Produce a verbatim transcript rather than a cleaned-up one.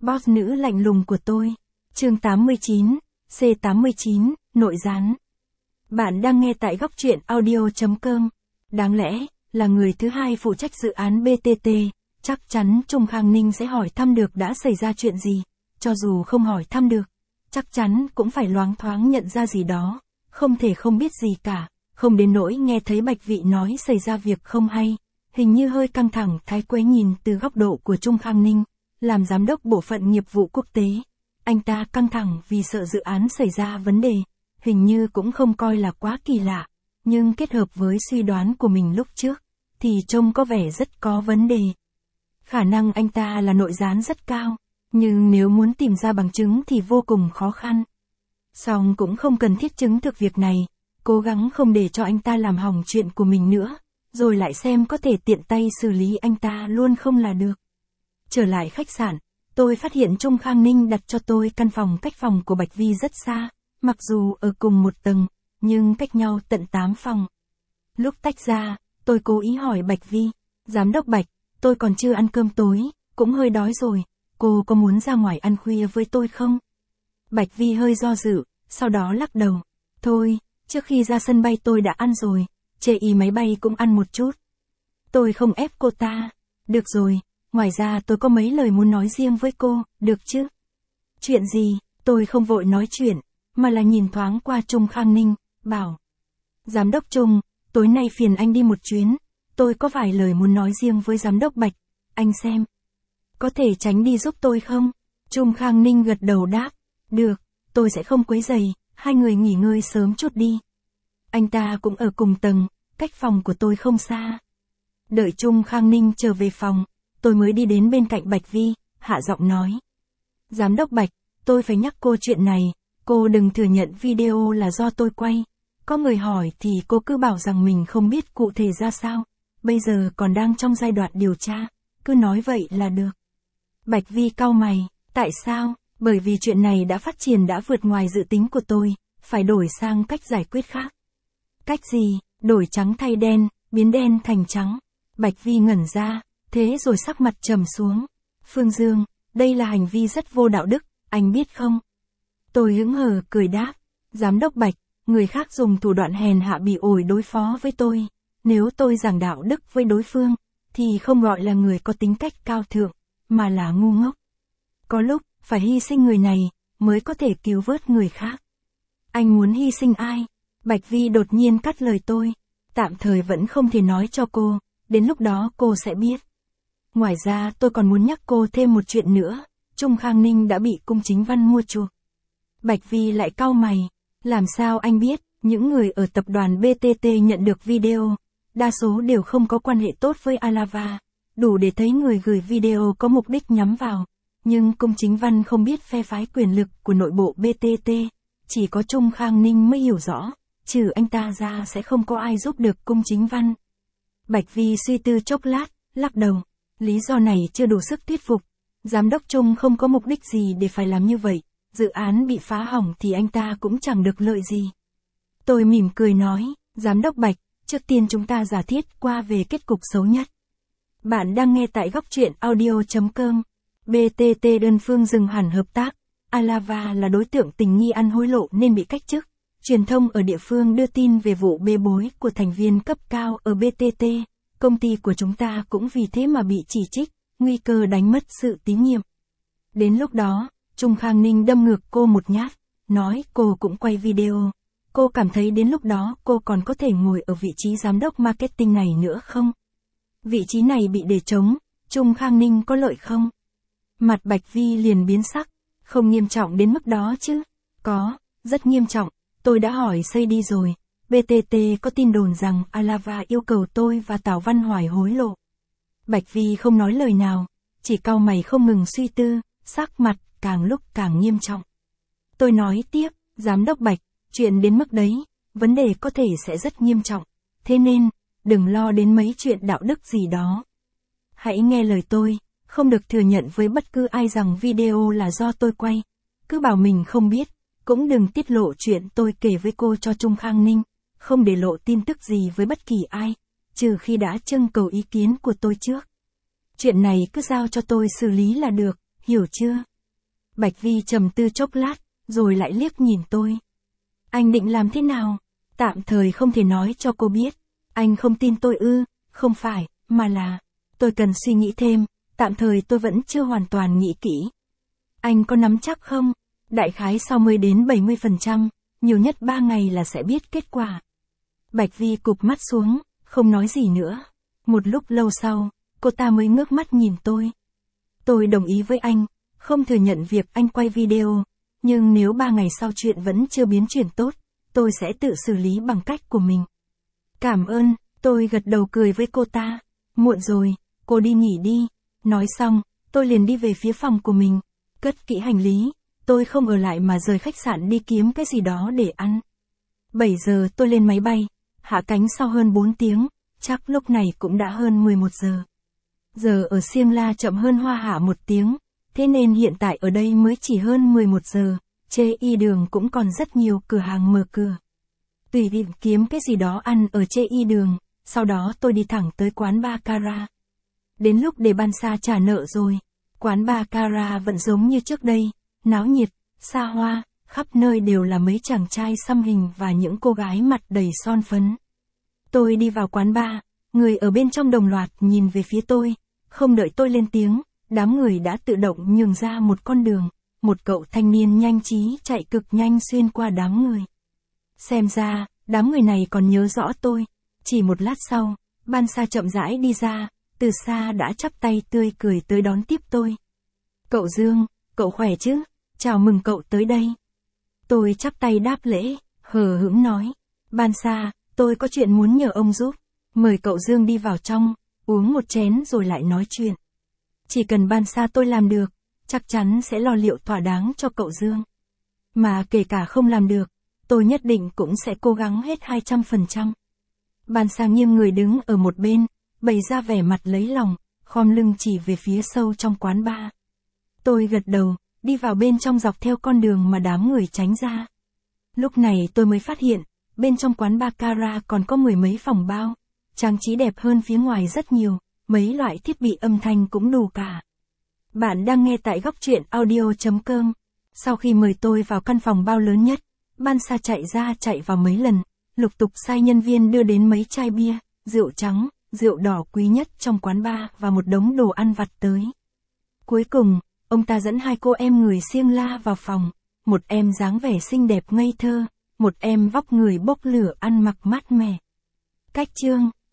Boss nữ lạnh lùng của tôi. Chương tám mươi chín, C tám mươi chín, nội gián. Bạn đang nghe tại góc truyện audio chấm com. Đáng lẽ, là người thứ hai phụ trách dự án bê tê tê, chắc chắn Trung Khang Ninh sẽ hỏi thăm được đã xảy ra chuyện gì. Cho dù không hỏi thăm được, chắc chắn cũng phải loáng thoáng nhận ra gì đó. Không thể không biết gì cả, không đến nỗi nghe thấy Bạch Vị nói xảy ra việc không hay. Hình như hơi căng thẳng thái quấy nhìn từ góc độ của Trung Khang Ninh, làm giám đốc bộ phận nghiệp vụ quốc tế. Anh ta căng thẳng vì sợ dự án xảy ra vấn đề, hình như cũng không coi là quá kỳ lạ, nhưng kết hợp với suy đoán của mình lúc trước, thì trông có vẻ rất có vấn đề. Khả năng anh ta là nội gián rất cao, nhưng nếu muốn tìm ra bằng chứng thì vô cùng khó khăn. Song cũng không cần thiết chứng thực việc này, cố gắng không để cho anh ta làm hỏng chuyện của mình nữa, rồi lại xem có thể tiện tay xử lý anh ta luôn không là được. Trở lại khách sạn, tôi phát hiện Trung Khang Ninh đặt cho tôi căn phòng cách phòng của Bạch Vi rất xa, mặc dù ở cùng một tầng, nhưng cách nhau tận tám phòng. Lúc tách ra, tôi cố ý hỏi Bạch Vi, Giám đốc Bạch, tôi còn chưa ăn cơm tối, cũng hơi đói rồi, cô có muốn ra ngoài ăn khuya với tôi không? Bạch Vi hơi do dự, sau đó lắc đầu, thôi, trước khi ra sân bay tôi đã ăn rồi, chê ý máy bay cũng ăn một chút. Tôi không ép cô ta, được rồi, ngoài ra tôi có mấy lời muốn nói riêng với cô, được chứ? Chuyện gì? Tôi không vội nói chuyện, mà là nhìn thoáng qua Trung Khang Ninh, bảo. Giám đốc Trung, tối nay phiền anh đi một chuyến, tôi có vài lời muốn nói riêng với giám đốc Bạch, anh xem. Có thể tránh đi giúp tôi không? Trung Khang Ninh gật đầu đáp, được, tôi sẽ không quấy rầy, hai người nghỉ ngơi sớm chút đi. Anh ta cũng ở cùng tầng, cách phòng của tôi không xa. Đợi Trung Khang Ninh trở về phòng, tôi mới đi đến bên cạnh Bạch Vi, hạ giọng nói. Giám đốc Bạch, tôi phải nhắc cô chuyện này, cô đừng thừa nhận video là do tôi quay. Có người hỏi thì cô cứ bảo rằng mình không biết cụ thể ra sao, bây giờ còn đang trong giai đoạn điều tra, cứ nói vậy là được. Bạch Vi cau mày, tại sao? Bởi vì chuyện này đã phát triển đã vượt ngoài dự tính của tôi, phải đổi sang cách giải quyết khác. Cách gì? Đổi trắng thay đen, biến đen thành trắng. Bạch Vi ngẩn ra, thế rồi sắc mặt trầm xuống. Phương Dương, đây là hành vi rất vô đạo đức, anh biết không? Tôi hững hờ cười đáp, Giám đốc Bạch, người khác dùng thủ đoạn hèn hạ bỉ ổi đối phó với tôi. Nếu tôi giảng đạo đức với đối phương, thì không gọi là người có tính cách cao thượng, mà là ngu ngốc. Có lúc, phải hy sinh người này, mới có thể cứu vớt người khác. Anh muốn hy sinh ai? Bạch Vi đột nhiên cắt lời tôi. Tạm thời vẫn không thể nói cho cô, đến lúc đó cô sẽ biết. Ngoài ra tôi còn muốn nhắc cô thêm một chuyện nữa, Trung Khang Ninh đã bị Cung Chính Văn mua chuộc. Bạch Vi lại cau mày, làm sao anh biết, những người ở tập đoàn bê tê tê nhận được video, đa số đều không có quan hệ tốt với Alava, đủ để thấy người gửi video có mục đích nhắm vào. Nhưng Cung Chính Văn không biết phe phái quyền lực của nội bộ bê tê tê, chỉ có Trung Khang Ninh mới hiểu rõ, trừ anh ta ra sẽ không có ai giúp được Cung Chính Văn. Bạch Vi suy tư chốc lát, lắc đầu, lý do này chưa đủ sức thuyết phục, giám đốc Trung không có mục đích gì để phải làm như vậy, dự án bị phá hỏng thì anh ta cũng chẳng được lợi gì. Tôi mỉm cười nói, giám đốc Bạch, trước tiên chúng ta giả thiết qua về kết cục xấu nhất. Bạn đang nghe tại góc truyện audio chấm com. bê tê tê đơn phương dừng hẳn hợp tác, Alava là đối tượng tình nghi ăn hối lộ nên bị cách chức. Truyền thông ở địa phương đưa tin về vụ bê bối của thành viên cấp cao ở bê tê tê, công ty của chúng ta cũng vì thế mà bị chỉ trích, nguy cơ đánh mất sự tín nhiệm. Đến lúc đó, Trung Khang Ninh đâm ngược cô một nhát, nói cô cũng quay video. Cô cảm thấy đến lúc đó cô còn có thể ngồi ở vị trí giám đốc marketing này nữa không? Vị trí này bị để trống, Trung Khang Ninh có lợi không? Mặt Bạch Vi liền biến sắc, không nghiêm trọng đến mức đó chứ? Có, rất nghiêm trọng, tôi đã hỏi xây đi rồi, bê tê tê có tin đồn rằng Alava yêu cầu tôi và Tào Văn Hoài hối lộ. Bạch Vi không nói lời nào, chỉ cau mày không ngừng suy tư, sắc mặt càng lúc càng nghiêm trọng. Tôi nói tiếp, giám đốc Bạch, chuyện đến mức đấy, vấn đề có thể sẽ rất nghiêm trọng, thế nên, đừng lo đến mấy chuyện đạo đức gì đó. Hãy nghe lời tôi, không được thừa nhận với bất cứ ai rằng video là do tôi quay, cứ bảo mình không biết, cũng đừng tiết lộ chuyện tôi kể với cô cho Trung Khang Ninh, không để lộ tin tức gì với bất kỳ ai, trừ khi đã trưng cầu ý kiến của tôi trước. Chuyện này cứ giao cho tôi xử lý là được, hiểu chưa? Bạch Vi trầm tư chốc lát, rồi lại liếc nhìn tôi. Anh định làm thế nào? Tạm thời không thể nói cho cô biết. Anh không tin tôi ư? Không phải, mà là, tôi cần suy nghĩ thêm, tạm thời tôi vẫn chưa hoàn toàn nghĩ kỹ. Anh có nắm chắc không? Đại khái sau mười đến bảy mươi phần trăm, nhiều nhất ba ngày là sẽ biết kết quả. Bạch Vi cụp mắt xuống, không nói gì nữa. Một lúc lâu sau, cô ta mới ngước mắt nhìn tôi. Tôi đồng ý với anh, không thừa nhận việc anh quay video, nhưng nếu ba ngày sau chuyện vẫn chưa biến chuyển tốt, tôi sẽ tự xử lý bằng cách của mình. Cảm ơn, tôi gật đầu cười với cô ta. Muộn rồi, cô đi nghỉ đi. Nói xong, tôi liền đi về phía phòng của mình, cất kỹ hành lý, tôi không ở lại mà rời khách sạn đi kiếm cái gì đó để ăn. bảy giờ tôi lên máy bay, hạ cánh sau hơn bốn tiếng, chắc lúc này cũng đã hơn mười một giờ. Giờ ở Siêng La chậm hơn Hoa Hạ một tiếng, thế nên hiện tại ở đây mới chỉ hơn mười một giờ, Chê Y Đường cũng còn rất nhiều cửa hàng mở cửa. Tùy tìm kiếm cái gì đó ăn ở Chê Y Đường, sau đó tôi đi thẳng tới quán Baccarat. Đến lúc để Ban Sa trả nợ rồi, quán Baccarat vẫn giống như trước đây, náo nhiệt, xa hoa, khắp nơi đều là mấy chàng trai xăm hình và những cô gái mặt đầy son phấn. Tôi đi vào quán bar, người ở bên trong đồng loạt nhìn về phía tôi, không đợi tôi lên tiếng, đám người đã tự động nhường ra một con đường, một cậu thanh niên nhanh trí chạy cực nhanh xuyên qua đám người. Xem ra, đám người này còn nhớ rõ tôi. Chỉ một lát sau, Ban Sa chậm rãi đi ra, từ xa đã chắp tay tươi cười tới đón tiếp tôi. Cậu Dương, cậu khỏe chứ? Chào mừng cậu tới đây. Tôi chắp tay đáp lễ, hờ hững nói. Ban Sa, tôi có chuyện muốn nhờ ông giúp. Mời cậu Dương đi vào trong, uống một chén rồi lại nói chuyện. Chỉ cần Ban Sa tôi làm được, chắc chắn sẽ lo liệu thỏa đáng cho cậu Dương. Mà kể cả không làm được, tôi nhất định cũng sẽ cố gắng hết hai trăm phần trăm. Ban Sa nghiêng người đứng ở một bên, bày ra vẻ mặt lấy lòng, khom lưng chỉ về phía sâu trong quán bar. Tôi gật đầu, đi vào bên trong dọc theo con đường mà đám người tránh ra. Lúc này tôi mới phát hiện, bên trong quán Baccarat còn có mười mấy phòng bao, trang trí đẹp hơn phía ngoài rất nhiều, mấy loại thiết bị âm thanh cũng đủ cả. Bạn đang nghe tại góc truyện audio chấm com. Sau khi mời tôi vào căn phòng bao lớn nhất, Ban Sa chạy ra chạy vào mấy lần, lục tục sai nhân viên đưa đến mấy chai bia, rượu trắng, rượu đỏ quý nhất trong quán bar và một đống đồ ăn vặt tới. Cuối cùng, ông ta dẫn hai cô em người Siêng La vào phòng, một em dáng vẻ xinh đẹp ngây thơ, một em vóc người bốc lửa ăn mặc mát mẻ. Cách chương